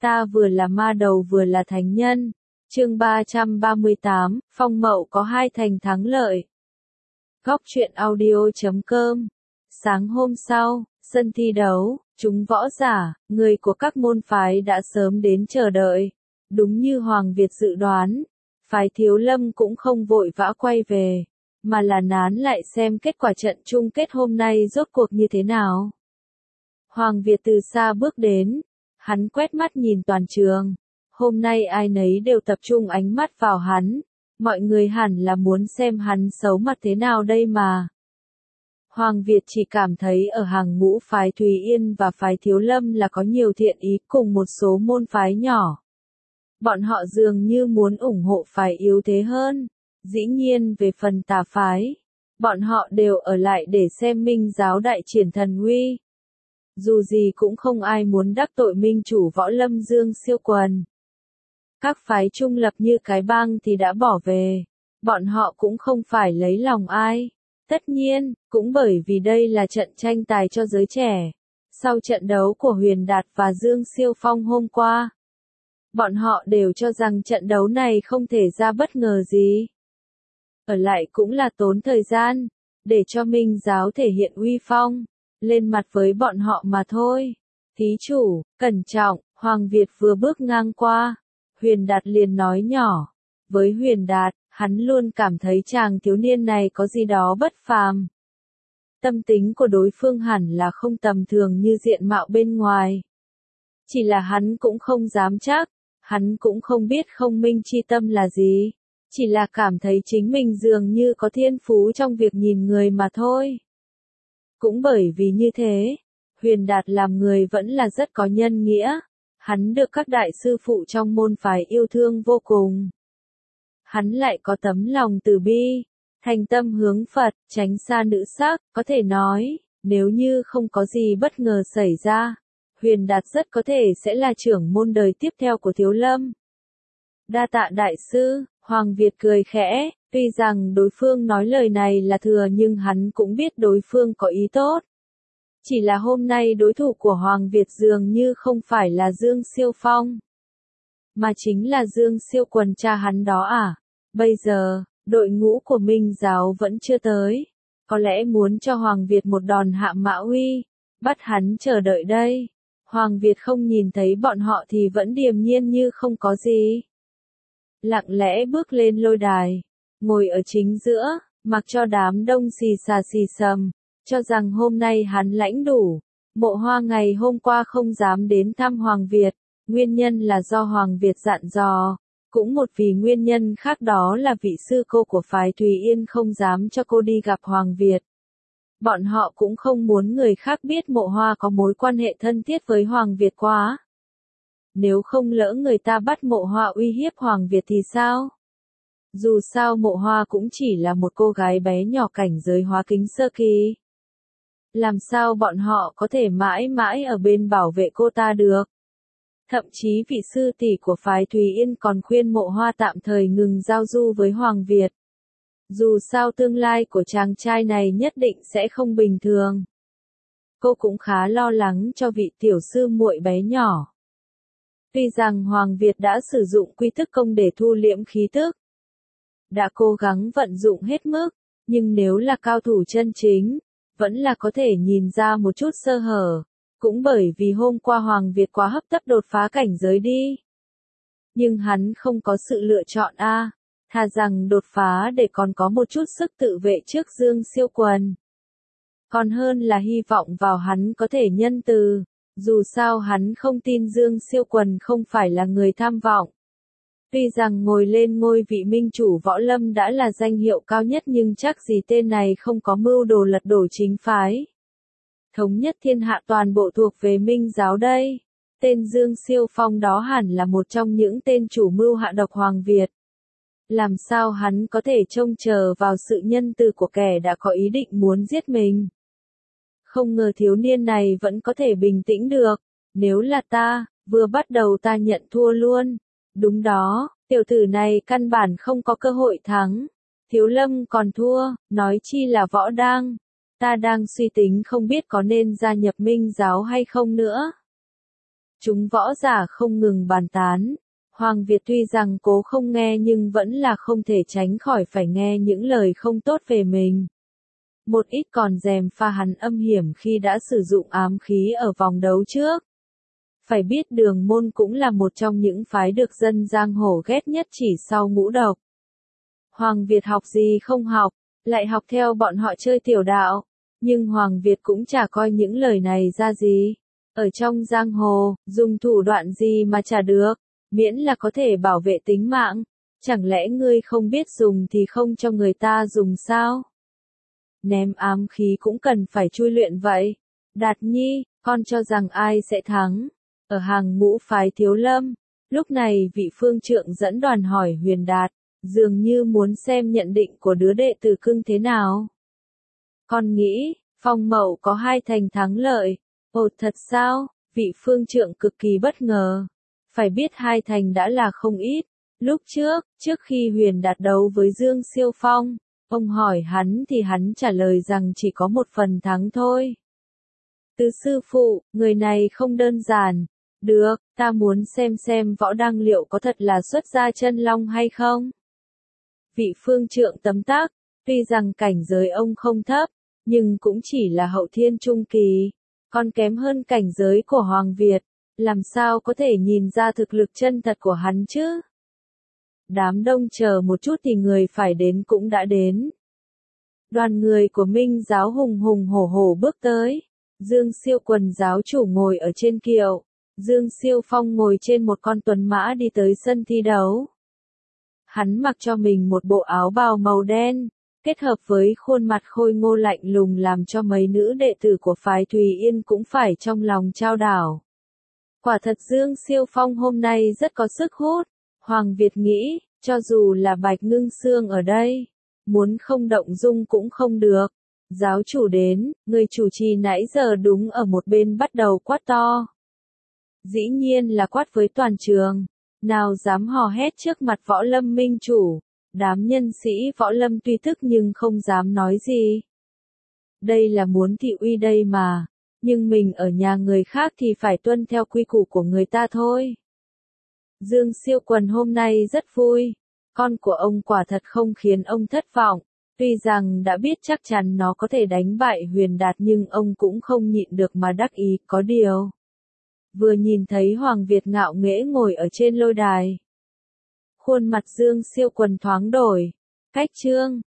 Ta vừa là ma đầu vừa là thánh nhân. Chương 338, Phong Mậu có hai thành thắng lợi. Góc truyện audio.com. Sáng hôm sau, sân thi đấu, chúng võ giả, người của các môn phái đã sớm đến chờ đợi. Đúng như Hoàng Việt dự đoán, phái Thiếu Lâm cũng không vội vã quay về, mà là nán lại xem kết quả trận chung kết hôm nay rốt cuộc như thế nào. Hoàng Việt từ xa bước đến, hắn quét mắt nhìn toàn trường. Hôm nay ai nấy đều tập trung ánh mắt vào hắn, mọi người hẳn là muốn xem hắn xấu mặt thế nào đây mà. Hoàng Việt chỉ cảm thấy ở hàng ngũ phái Thùy Yên và phái Thiếu Lâm là có nhiều thiện ý cùng một số môn phái nhỏ. Bọn họ dường như muốn ủng hộ phái yếu thế hơn. Dĩ nhiên về phần tà phái, bọn họ đều ở lại để xem Minh giáo đại triển thần uy. Dù gì cũng không ai muốn đắc tội minh chủ võ lâm Dương Siêu Quần. Các phái trung lập như cái bang thì đã bỏ về, bọn họ cũng không phải lấy lòng ai. Tất nhiên, cũng bởi vì đây là trận tranh tài cho giới trẻ. Sau trận đấu của Huyền Đạt và Dương Siêu Phong hôm qua, bọn họ đều cho rằng trận đấu này không thể ra bất ngờ gì. Ở lại cũng là tốn thời gian, để cho Minh giáo thể hiện uy phong, lên mặt với bọn họ mà thôi. Thí chủ, cẩn trọng, Hoàng Việt vừa bước ngang qua, Huyền Đạt liền nói nhỏ. Với Huyền Đạt, hắn luôn cảm thấy chàng thiếu niên này có gì đó bất phàm. Tâm tính của đối phương hẳn là không tầm thường như diện mạo bên ngoài. Chỉ là hắn cũng không dám chắc, hắn cũng không biết không minh chi tâm là gì. Chỉ là cảm thấy chính mình dường như có thiên phú trong việc nhìn người mà thôi. Cũng bởi vì như thế, Huyền Đạt làm người vẫn là rất có nhân nghĩa. Hắn được các đại sư phụ trong môn phái yêu thương vô cùng. Hắn lại có tấm lòng từ bi, thành tâm hướng Phật, tránh xa nữ sắc, có thể nói, nếu như không có gì bất ngờ xảy ra, Huyền Đạt rất có thể sẽ là trưởng môn đời tiếp theo của Thiếu Lâm. Đa tạ đại sư, Hoàng Việt cười khẽ, tuy rằng đối phương nói lời này là thừa nhưng hắn cũng biết đối phương có ý tốt. Chỉ là hôm nay đối thủ của Hoàng Việt dường như không phải là Dương Siêu Phong, mà chính là Dương Siêu Quần cha hắn đó à. Bây giờ, đội ngũ của Minh giáo vẫn chưa tới, có lẽ muốn cho Hoàng Việt một đòn hạ mã uy, bắt hắn chờ đợi đây. Hoàng Việt không nhìn thấy bọn họ thì vẫn điềm nhiên như không có gì. Lặng lẽ bước lên lôi đài, ngồi ở chính giữa, mặc cho đám đông xì xà xì xầm, cho rằng hôm nay hắn lãnh đủ. Mộ Hoa ngày hôm qua không dám đến thăm Hoàng Việt, nguyên nhân là do Hoàng Việt dặn dò, cũng một vì nguyên nhân khác đó là vị sư cô của phái Thùy Yên không dám cho cô đi gặp Hoàng Việt. Bọn họ cũng không muốn người khác biết Mộ Hoa có mối quan hệ thân thiết với Hoàng Việt quá. Nếu không lỡ người ta bắt Mộ Hoa uy hiếp Hoàng Việt thì sao? Dù sao Mộ Hoa cũng chỉ là một cô gái bé nhỏ cảnh giới hóa kính sơ kỳ. Làm sao bọn họ có thể mãi mãi ở bên bảo vệ cô ta được? Thậm chí vị sư tỷ của phái Thùy Yên còn khuyên Mộ Hoa tạm thời ngừng giao du với Hoàng Việt. Dù sao tương lai của chàng trai này nhất định sẽ không bình thường. Cô cũng khá lo lắng cho vị tiểu sư muội bé nhỏ. Tuy rằng Hoàng Việt đã sử dụng quy thức công để thu liễm khí tức, đã cố gắng vận dụng hết mức, nhưng nếu là cao thủ chân chính, vẫn là có thể nhìn ra một chút sơ hở. Cũng bởi vì hôm qua Hoàng Việt quá hấp tấp đột phá cảnh giới đi. Nhưng hắn không có sự lựa chọn thà rằng đột phá để còn có một chút sức tự vệ trước Dương Siêu Quần. Còn hơn là hy vọng vào hắn có thể nhân từ, dù sao hắn không tin Dương Siêu Quần không phải là người tham vọng. Tuy rằng ngồi lên ngôi vị minh chủ võ lâm đã là danh hiệu cao nhất nhưng chắc gì tên này không có mưu đồ lật đổ chính phái. Thống nhất thiên hạ toàn bộ thuộc về Minh giáo đây. Tên Dương Siêu Phong đó hẳn là một trong những tên chủ mưu hạ độc Hoàng Việt. Làm sao hắn có thể trông chờ vào sự nhân từ của kẻ đã có ý định muốn giết mình? Không ngờ thiếu niên này vẫn có thể bình tĩnh được. Nếu là ta, vừa bắt đầu ta nhận thua luôn. Đúng đó, tiểu tử này căn bản không có cơ hội thắng. Thiếu Lâm còn thua, nói chi là Võ Đang. Ta đang suy tính không biết có nên gia nhập Minh giáo hay không nữa. Chúng võ giả không ngừng bàn tán. Hoàng Việt tuy rằng cố không nghe nhưng vẫn là không thể tránh khỏi phải nghe những lời không tốt về mình. Một ít còn gièm pha hắn âm hiểm khi đã sử dụng ám khí ở vòng đấu trước. Phải biết Đường Môn cũng là một trong những phái được dân giang hồ ghét nhất chỉ sau Ngũ Độc. Hoàng Việt học gì không học, lại học theo bọn họ chơi tiểu đạo, nhưng Hoàng Việt cũng chả coi những lời này ra gì. Ở trong giang hồ, dùng thủ đoạn gì mà chả được, miễn là có thể bảo vệ tính mạng, chẳng lẽ ngươi không biết dùng thì không cho người ta dùng sao? Ném ám khí cũng cần phải chui luyện vậy. Đạt Nhi, con cho rằng ai sẽ thắng? Ở hàng ngũ phái Thiếu Lâm, lúc này vị phương trượng dẫn đoàn hỏi Huyền Đạt, dường như muốn xem nhận định của đứa đệ tử cưng thế nào. Con nghĩ, Phong Mậu có 2 thành thắng lợi. Ồ thật sao? Vị phương trượng cực kỳ bất ngờ. Phải biết 2 thành đã là không ít. Lúc trước khi Huyền Đạt đấu với Dương Siêu Phong, ông hỏi hắn thì hắn trả lời rằng chỉ có 1 phần thắng thôi. Từ sư phụ, người này không đơn giản. Được, ta muốn xem võ đăng liệu có thật là xuất ra chân long hay không? Vị phương trượng tấm tắc, tuy rằng cảnh giới ông không thấp, nhưng cũng chỉ là hậu thiên trung kỳ, còn kém hơn cảnh giới của Hoàng Việt, làm sao có thể nhìn ra thực lực chân thật của hắn chứ? Đám đông chờ một chút thì người phải đến cũng đã đến. Đoàn người của Minh giáo hùng hùng hổ hổ bước tới, Dương Siêu Quần giáo chủ ngồi ở trên kiệu, Dương Siêu Phong ngồi trên một con tuấn mã đi tới sân thi đấu. Hắn mặc cho mình một bộ áo bào màu đen, kết hợp với khuôn mặt khôi ngô lạnh lùng làm cho mấy nữ đệ tử của phái Thùy Yên cũng phải trong lòng chao đảo. Quả thật Dương Siêu Phong hôm nay rất có sức hút, Hoàng Việt nghĩ, cho dù là Bạch Ngưng Sương ở đây, muốn không động dung cũng không được. Giáo chủ đến, người chủ trì nãy giờ đúng ở một bên bắt đầu quát to. Dĩ nhiên là quát với toàn trường, nào dám hò hét trước mặt Võ Lâm minh chủ. Đám nhân sĩ Võ Lâm tuy tức nhưng không dám nói gì. Đây là muốn thị uy đây mà, nhưng mình ở nhà người khác thì phải tuân theo quy củ của người ta thôi. Dương Siêu Quần hôm nay rất vui, con của ông quả thật không khiến ông thất vọng, tuy rằng đã biết chắc chắn nó có thể đánh bại Huyền Đạt nhưng ông cũng không nhịn được mà đắc ý, có điều. Vừa nhìn thấy Hoàng Việt ngạo nghễ ngồi ở trên lôi đài. Khuôn mặt Dương Siêu Quần thoáng đổi, cách trương,